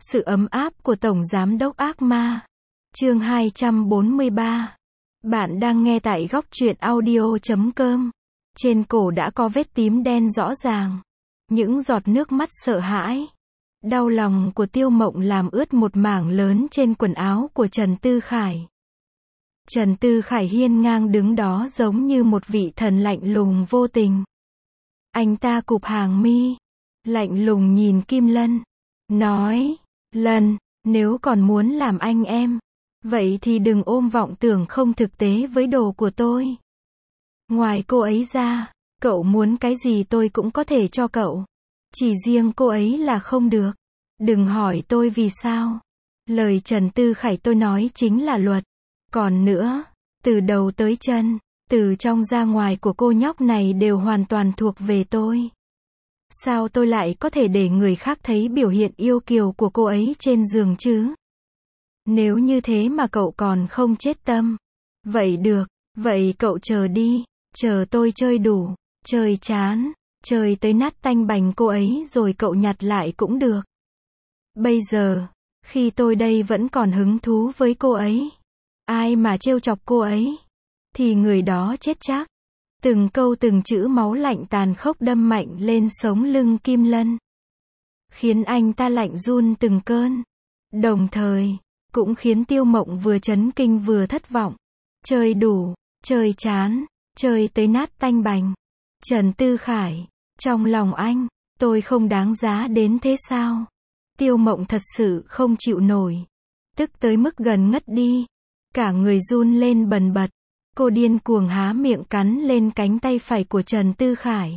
Sự ấm áp của Tổng Giám đốc Ác Ma. Chương 243. Bạn đang nghe tại góc truyện audio.com. Trên cổ đã có vết tím đen rõ ràng. Những giọt nước mắt sợ hãi, đau lòng của Tiêu Mộng làm ướt một mảng lớn trên quần áo của Trần Tư Khải. Trần Tư Khải hiên ngang đứng đó giống như một vị thần lạnh lùng vô tình. Anh ta cụp hàng mi, lạnh lùng nhìn Kim Lân, nói, Lân, nếu còn muốn làm anh em, vậy thì đừng ôm vọng tưởng không thực tế với đồ của tôi. Ngoài cô ấy ra, cậu muốn cái gì tôi cũng có thể cho cậu. Chỉ riêng cô ấy là không được. Đừng hỏi tôi vì sao. Lời Trần Tư Khải tôi nói chính là luật. Còn nữa, từ đầu tới chân, từ trong ra ngoài của cô nhóc này đều hoàn toàn thuộc về tôi. Sao tôi lại có thể để người khác thấy biểu hiện yêu kiều của cô ấy trên giường chứ? Nếu như thế mà cậu còn không chết tâm. Vậy được, vậy cậu chờ đi, chờ tôi chơi đủ, chơi chán, chơi tới nát tanh bành cô ấy rồi cậu nhặt lại cũng được. Bây giờ, khi tôi đây vẫn còn hứng thú với cô ấy, ai mà trêu chọc cô ấy, thì người đó chết chắc. Từng câu từng chữ máu lạnh tàn khốc đâm mạnh lên sống lưng Kim Lân, khiến anh ta lạnh run từng cơn. Đồng thời, cũng khiến Tiêu Mộng vừa chấn kinh vừa thất vọng. Chơi đủ, chơi chán, chơi tới nát tanh bành. Trần Tư Khải, trong lòng anh, tôi không đáng giá đến thế sao? Tiêu Mộng thật sự không chịu nổi, tức tới mức gần ngất đi, cả người run lên bần bật. Cô điên cuồng há miệng cắn lên cánh tay phải của Trần Tư Khải.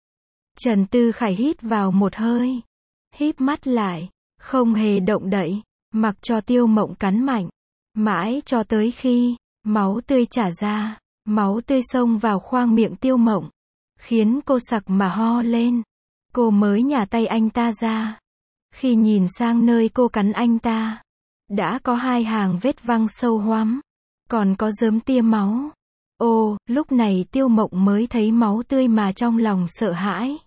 Trần Tư Khải hít vào một hơi, híp mắt lại, không hề động đậy, mặc cho Tiêu Mộng cắn mạnh, mãi cho tới khi máu tươi trả ra, máu tươi xông vào khoang miệng Tiêu Mộng, khiến cô sặc mà ho lên. Cô mới nhả tay anh ta ra. Khi nhìn sang nơi cô cắn anh ta, đã có 2 hàng vết văng sâu hoắm, còn có rớm tia máu. Ô, lúc này Tiêu Mộng mới thấy máu tươi mà trong lòng sợ hãi.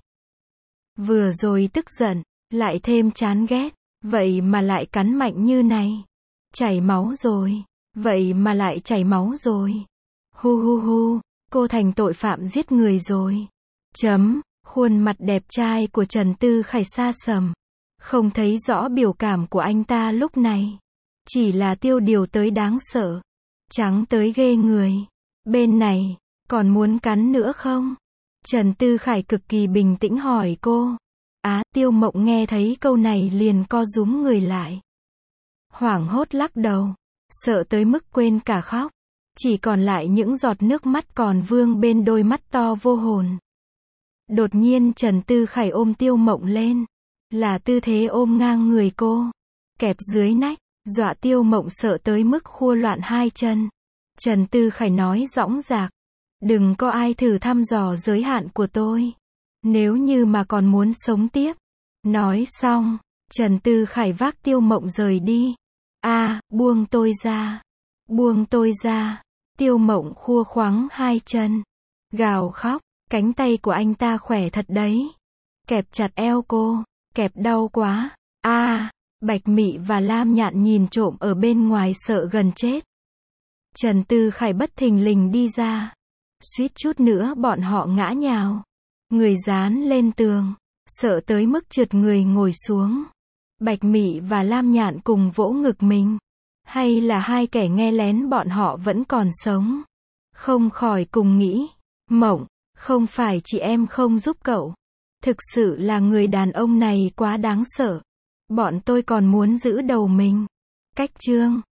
Vừa rồi tức giận, lại thêm chán ghét, vậy mà lại cắn mạnh như này. Chảy máu rồi, vậy mà lại chảy máu rồi. Hu hu hu, cô thành tội phạm giết người rồi. Khuôn mặt đẹp trai của Trần Tư Khải xa sầm, không thấy rõ biểu cảm của anh ta lúc này. Chỉ là tiêu điều tới đáng sợ, trắng tới ghê người. Bên này, còn muốn cắn nữa không? Trần Tư Khải cực kỳ bình tĩnh hỏi cô. Tiêu Mộng nghe thấy câu này liền co rúm người lại. Hoảng hốt lắc đầu, sợ tới mức quên cả khóc. Chỉ còn lại những giọt nước mắt còn vương bên đôi mắt to vô hồn. Đột nhiên Trần Tư Khải ôm Tiêu Mộng lên. Là tư thế ôm ngang người cô, kẹp dưới nách, dọa Tiêu Mộng sợ tới mức khua loạn 2 chân. Trần Tư Khải nói dõng dạc, đừng có ai thử thăm dò giới hạn của tôi, nếu như mà còn muốn sống tiếp. Nói xong, Trần Tư Khải vác Tiêu Mộng rời đi. Buông tôi ra, buông tôi ra. Tiêu Mộng khua khoắng 2 chân, gào khóc, cánh tay của anh ta khỏe thật đấy. Kẹp chặt eo cô, kẹp đau quá. Bạch Mị và Lam Nhạn nhìn trộm ở bên ngoài sợ gần chết. Trần Tư Khải bất thình lình đi ra, suýt chút nữa bọn họ ngã nhào, người dán lên tường, sợ tới mức trượt người ngồi xuống. Bạch Mị và Lam Nhạn cùng vỗ ngực mình, hay là 2 kẻ nghe lén bọn họ vẫn còn sống. Không khỏi cùng nghĩ, Mộng, không phải chị em không giúp cậu, thực sự là người đàn ông này quá đáng sợ. Bọn tôi còn muốn giữ đầu mình. Cách chương